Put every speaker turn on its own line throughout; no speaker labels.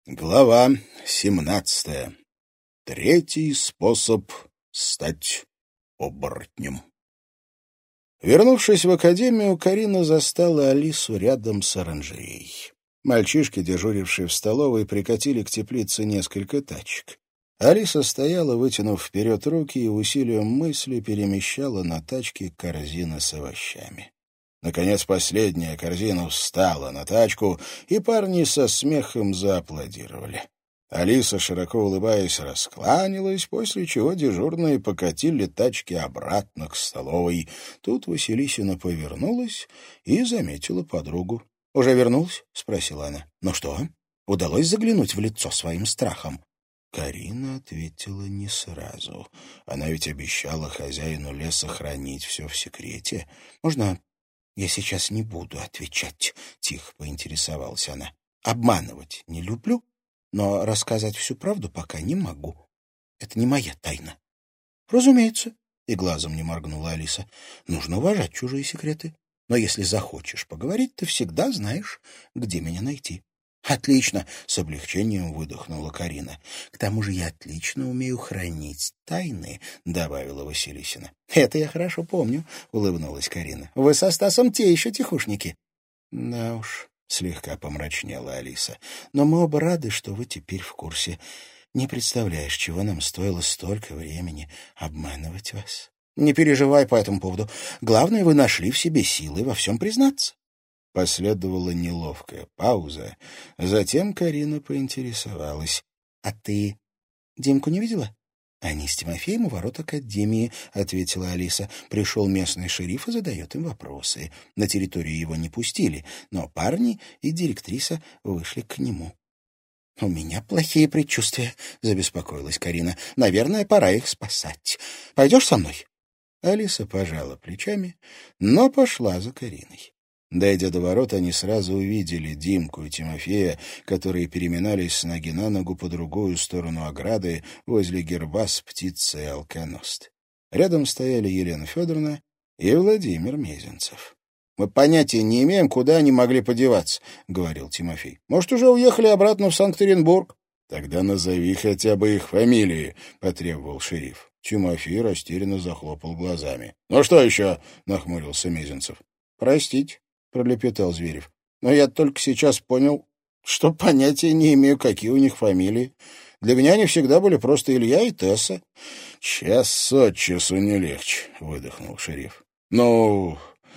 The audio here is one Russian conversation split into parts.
Глава 17. Третий способ стать оборотнем. Вернувшись в академию, Карина застала Алису рядом с оранжереей. Мальчишки, дежурившие в столовой, прикатили к теплице несколько тачек. Алиса стояла, вытянув вперед руки, и усилием мысли перемещала на тачке корзины с овощами. Наконец, последняя корзина встала на тачку, и парни со смехом зааплодировали. Алиса, широко улыбаясь, раскланялась, после чего дежурные покатили тачки обратно к столовой. Тут Василисина повернулась и заметила подругу. — Уже вернулась? — спросила она. — Ну что, удалось заглянуть в лицо своим страхом? Карина ответила не сразу. Она ведь обещала хозяину леса хранить все в секрете. — Можно... «Я сейчас не буду отвечать», — тихо поинтересовалась она. «Обманывать не люблю, но рассказать всю правду пока не могу. Это не моя тайна». «Разумеется», — и глазом не моргнула Алиса. «Нужно уважать чужие секреты. Но если захочешь поговорить, ты всегда знаешь, где меня найти». «Отлично!» — с облегчением выдохнула Карина. «К тому же я отлично умею хранить тайны», — добавила Василисина. «Это я хорошо помню», — улыбнулась Карина. «Вы со Стасом те еще тихушники». «Да уж», — слегка помрачнела Алиса. «Но мы оба рады, что вы теперь в курсе. Не представляешь, чего нам стоило столько времени обманывать вас». «Не переживай по этому поводу. Главное, вы нашли в себе силы во всем признаться». Последовала неловкая пауза. Затем Карина поинтересовалась. — А ты Димку не видела? — Они с Тимофеем у ворот академии, — ответила Алиса. Пришел местный шериф и задает им вопросы. На территорию его не пустили, но парни и директриса вышли к нему. — У меня плохие предчувствия, — забеспокоилась Карина. — Наверное, пора их спасать. Пойдешь со мной? Алиса пожала плечами, но пошла за Кариной. Дойдя до ворот, они сразу увидели Димку и Тимофея, которые переминались с ноги на ногу по другую сторону ограды возле герба с птицей алконост. Рядом стояли Елена Федоровна и Владимир Мезенцев. — Мы понятия не имеем, куда они могли подеваться, — говорил Тимофей. — Может, уже уехали обратно в Санкт-Петербург? — Тогда назови хотя бы их фамилии, — потребовал шериф. Тимофей растерянно захлопал глазами. — Ну что еще? — нахмурился Мезенцев. — Простите, — пролепетал Зверев. — Но я только сейчас понял, что понятия не имею, какие у них фамилии. Для меня они всегда были просто Илья и Тесса. — Час от часу не легче, — выдохнул шериф. — Ну,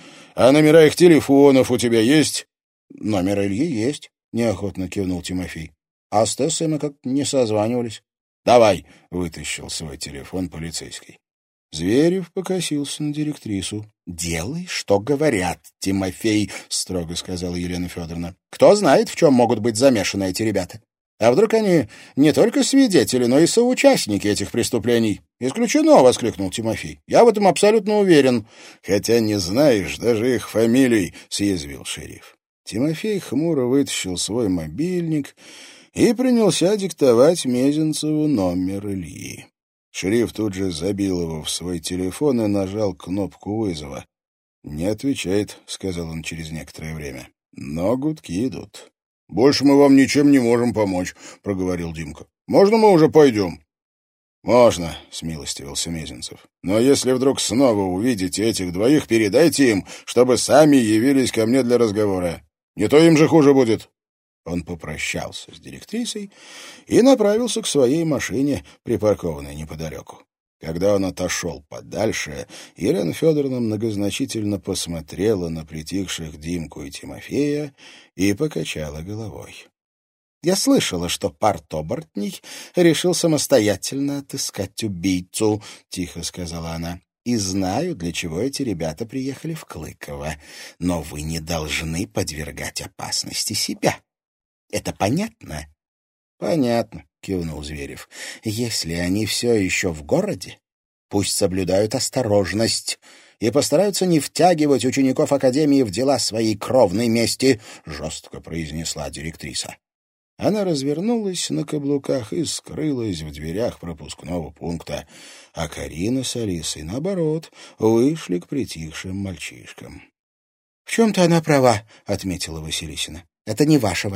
а номера их телефонов у тебя есть? — Номер Ильи есть, — неохотно кивнул Тимофей. — А с Тессой мы как-то не созванивались. — Давай, — вытащил свой телефон полицейский. Зверев покосился на директрису. — Делай, что говорят, Тимофей, — строго сказала Елена Федоровна. — Кто знает, в чем могут быть замешаны эти ребята? А вдруг они не только свидетели, но и соучастники этих преступлений? — Исключено, — воскликнул Тимофей. — Я в этом абсолютно уверен. — Хотя не знаешь даже их фамилий, — съязвил шериф. Тимофей хмуро вытащил свой мобильник и принялся диктовать Мезенцеву номер Ильи. Шериф тут же забил его в свой телефон и нажал кнопку вызова. «Не отвечает», — сказал он через некоторое время. «Но гудки идут». «Больше мы вам ничем не можем помочь», — проговорил Димка. «Можно мы уже пойдем?» «Можно», — смилостивился Мезенцев. «Но если вдруг снова увидите этих двоих, передайте им, чтобы сами явились ко мне для разговора. Не то им же хуже будет». Он попрощался с директрисой и направился к своей машине, припаркованной неподалеку. Когда он отошел подальше, Елена Федоровна многозначительно посмотрела на притихших Димку и Тимофея и покачала головой. — Я слышала, что парт-оборотней решил самостоятельно отыскать убийцу, — тихо сказала она. — И знаю, для чего эти ребята приехали в Клыково. Но вы не должны подвергать опасности себя. Это понятно? — Понятно, — кивнул Зверев. — Если они все еще в городе, пусть соблюдают осторожность и постараются не втягивать учеников Академии в дела своей кровной мести, — жестко произнесла директриса. Она развернулась на каблуках и скрылась в дверях пропускного пункта, а Карина с Алисой, наоборот, вышли к притихшим мальчишкам. — В чем-то она права, — отметила Василисина. — Это не ваша война.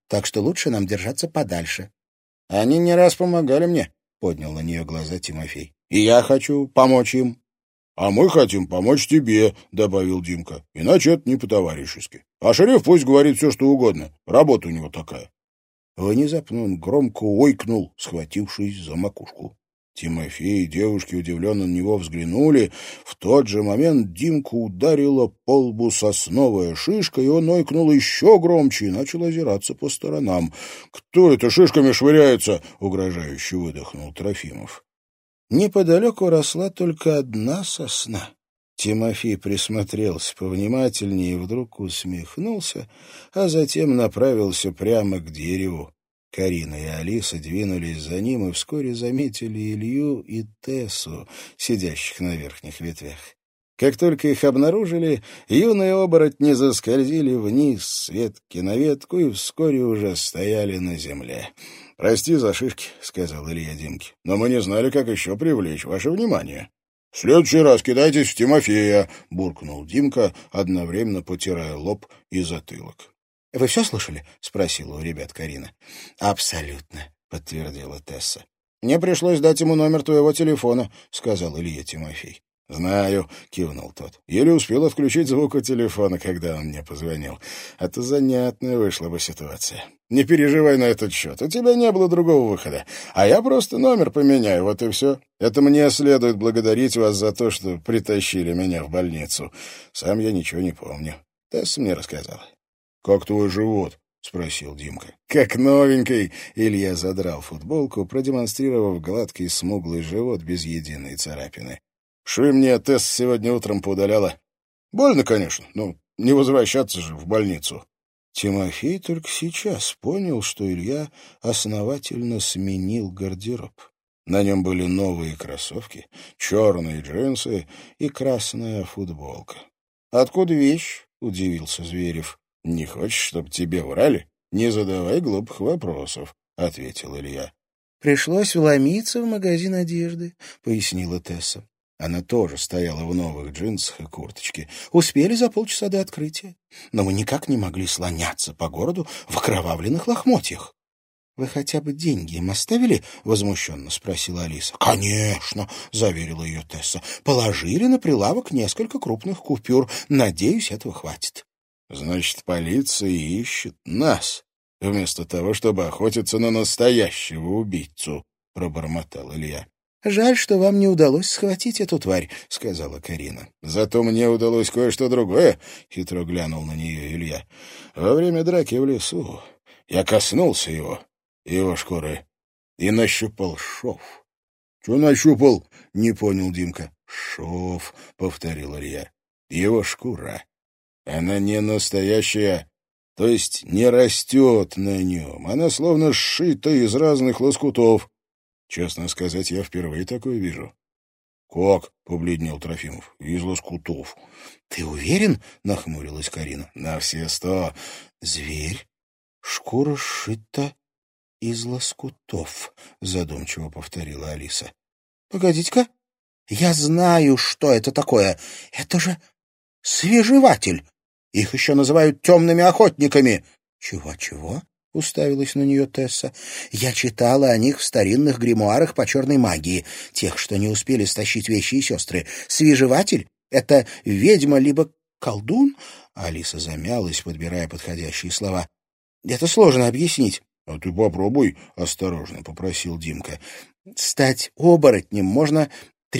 так что лучше нам держаться подальше».
«Они не раз помогали мне», — поднял на нее глаза Тимофей. «И я хочу помочь им». «А мы хотим помочь тебе», — добавил Димка. «Иначе это не по-товарищески. А шериф пусть говорит все, что угодно. Работа у него такая». Внезапно он громко ойкнул, схватившись за макушку. Тимофей и девушки удивленно на него взглянули. В тот же момент Димку ударила по лбу сосновая шишка, и он ойкнул еще громче и начал озираться по сторонам. «Кто это шишками швыряется?» — угрожающе выдохнул Трофимов. Неподалеку росла только одна сосна. Тимофей присмотрелся повнимательнее и вдруг усмехнулся, а затем направился прямо к дереву. Карина и Алиса двинулись за ним и вскоре заметили Илью и Тессу, сидящих на верхних ветвях. Как только их обнаружили, юные оборотни заскользили вниз с ветки на ветку и вскоре уже стояли на земле. «Прости за шишки», — сказал Илья Димке, — «но мы не знали, как еще привлечь ваше внимание». «В следующий раз кидайтесь в Тимофея», — буркнул Димка, одновременно потирая лоб и затылок.
«Вы все слышали?» — спросила у ребят Карина.
«Абсолютно», — подтвердила Тесса. «Мне пришлось дать ему номер твоего телефона», — сказал Илья Тимофей. «Знаю», — кивнул тот. «Еле успел отключить звук у телефона, когда он мне позвонил. А то занятная вышла бы ситуация. Не переживай на этот счет. У тебя не было другого выхода. А я просто номер поменяю, вот и все. Это мне следует благодарить вас за то, что притащили меня в больницу. Сам я ничего не помню. Тесса мне рассказала». «Как твой живот?» — спросил Димка. «Как новенький!» — Илья задрал футболку, продемонстрировав гладкий смуглый живот без единой царапины. «Швы мне Тесс сегодня утром поудаляла. Больно, конечно, но не возвращаться же в больницу». Тимофей только сейчас понял, что Илья основательно сменил гардероб. На нем были новые кроссовки, черные джинсы и красная футболка. «Откуда вещь?» — удивился Зверев. «Не хочешь, чтобы тебе врали? Не задавай глупых вопросов», — ответил Илья.
«Пришлось вломиться в магазин одежды», — пояснила Тесса. Она тоже стояла в новых джинсах и курточке. «Успели за полчаса до открытия, но мы никак не могли слоняться по городу в окровавленных лохмотьях». «Вы хотя бы деньги им оставили?» — возмущенно спросила Алиса. «Конечно», — заверила ее Тесса. «Положили на прилавок несколько крупных купюр. Надеюсь, этого хватит».
«Значит, полиция ищет нас, вместо того, чтобы охотиться на настоящего убийцу», — пробормотал Илья.
«Жаль, что вам не удалось схватить эту тварь», — сказала Карина.
«Зато мне удалось кое-что другое», — хитро глянул на нее Илья. «Во время драки в лесу я коснулся его шкуры, и нащупал шов». «Что нащупал?» — не понял Димка. «Шов», — повторил Илья. «Его шкура. Она не настоящая, то есть не растет на нем. Она словно сшита из разных лоскутов. Честно сказать, я впервые такое вижу». «Как?» — побледнел Трофимов. «Из лоскутов».
«Ты уверен?» — нахмурилась Карина.
«На все 100.
«Зверь. Шкура сшита из лоскутов», — задумчиво повторила Алиса. «Погодите-ка. Я знаю, что это такое. Это же свежеватель. Их еще называют темными охотниками». «Чего-чего?» — уставилась на нее Тесса. «Я читала о них в старинных гримуарах по черной магии, тех, что не успели стащить вещи и сестры. Свежеватель — это ведьма либо колдун?» Алиса замялась, подбирая подходящие слова. «Это сложно объяснить».
«А ты попробуй», — осторожно попросил Димка.
«Стать оборотнем можно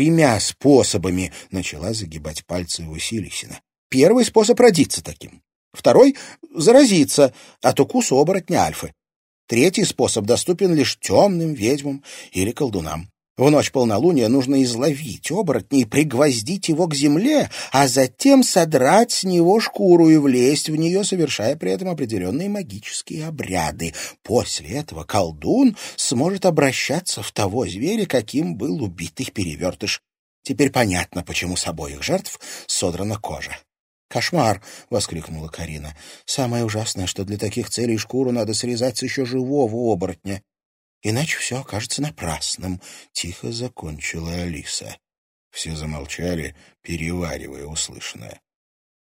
3 способами», — начала загибать пальцы Василисина. «Первый способ — родиться таким. Второй — заразиться от укуса оборотня альфы. Третий способ доступен лишь темным ведьмам или колдунам. В ночь полнолуния нужно изловить оборотня и пригвоздить его к земле, а затем содрать с него шкуру и влезть в нее, совершая при этом определенные магические обряды. После этого колдун сможет обращаться в того зверя, каким был убитый перевертыш. Теперь понятно, почему с обоих жертв содрана кожа». «Кошмар!» — воскликнула Карина. «Самое ужасное, что для таких целей шкуру надо срезать с еще живого оборотня. Иначе все окажется напрасным», — тихо закончила Алиса.
Все замолчали, переваривая услышанное.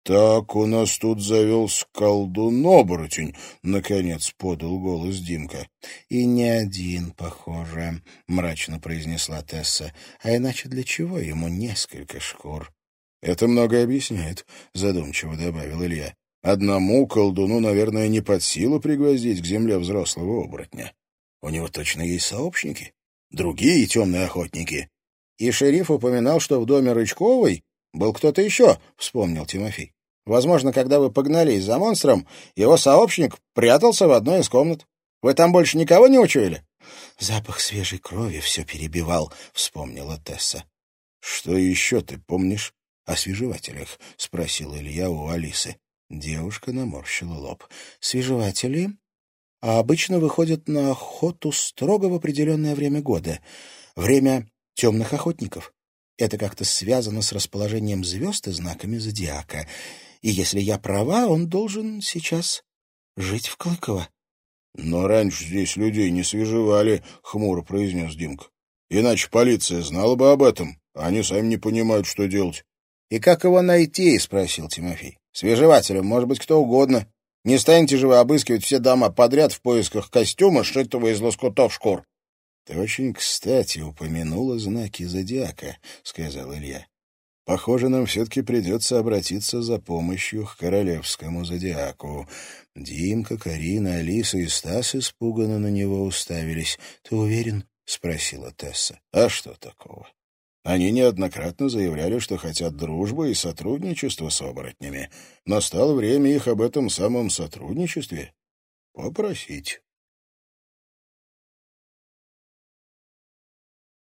«Так у нас тут завелся колдун-оборотень», — наконец подал голос Димка.
«И не один, похоже», — мрачно произнесла Тесса. «А иначе для чего ему несколько шкур?»
«Это многое объясняет», — задумчиво добавил Илья. «Одному колдуну, наверное, не под силу пригвоздить к земле взрослого оборотня. У него точно есть сообщники, другие темные охотники».
«И шериф упоминал, что в доме Рычковой был кто-то еще», — вспомнил Тимофей. «Возможно, когда вы погнались за монстром, его сообщник прятался в одной из комнат. Вы там больше никого не учуяли?» «Запах свежей крови все перебивал», — вспомнила Тесса.
«Что еще ты помнишь о свежевателях?» — спросил Илья у Алисы.
Девушка наморщила лоб. «Свежеватели обычно выходят на охоту строго в определенное время года. Время темных охотников. Это как-то связано с расположением звезд и знаками зодиака. И если я права, он должен сейчас жить в Клыково».
«Но раньше здесь людей не свежевали», — хмуро произнес Димка. «Иначе полиция знала бы об этом, а они сами не понимают, что делать».
«И как его найти?» — спросил Тимофей. «Свежевателем может быть кто угодно. Не станете же вы обыскивать все дома подряд в поисках костюма, сшитого из лоскутов шкур».
«Ты очень кстати упомянула знаки зодиака», — сказал Илья. «Похоже, нам все-таки придется обратиться за помощью к королевскому зодиаку». Димка, Карина, Алиса и Стас испуганно на него уставились.
«Ты уверен?»
— спросила Тесса. «А что такого? Они неоднократно заявляли, что хотят дружбы и сотрудничества с оборотнями. Настало время их об этом самом сотрудничестве попросить».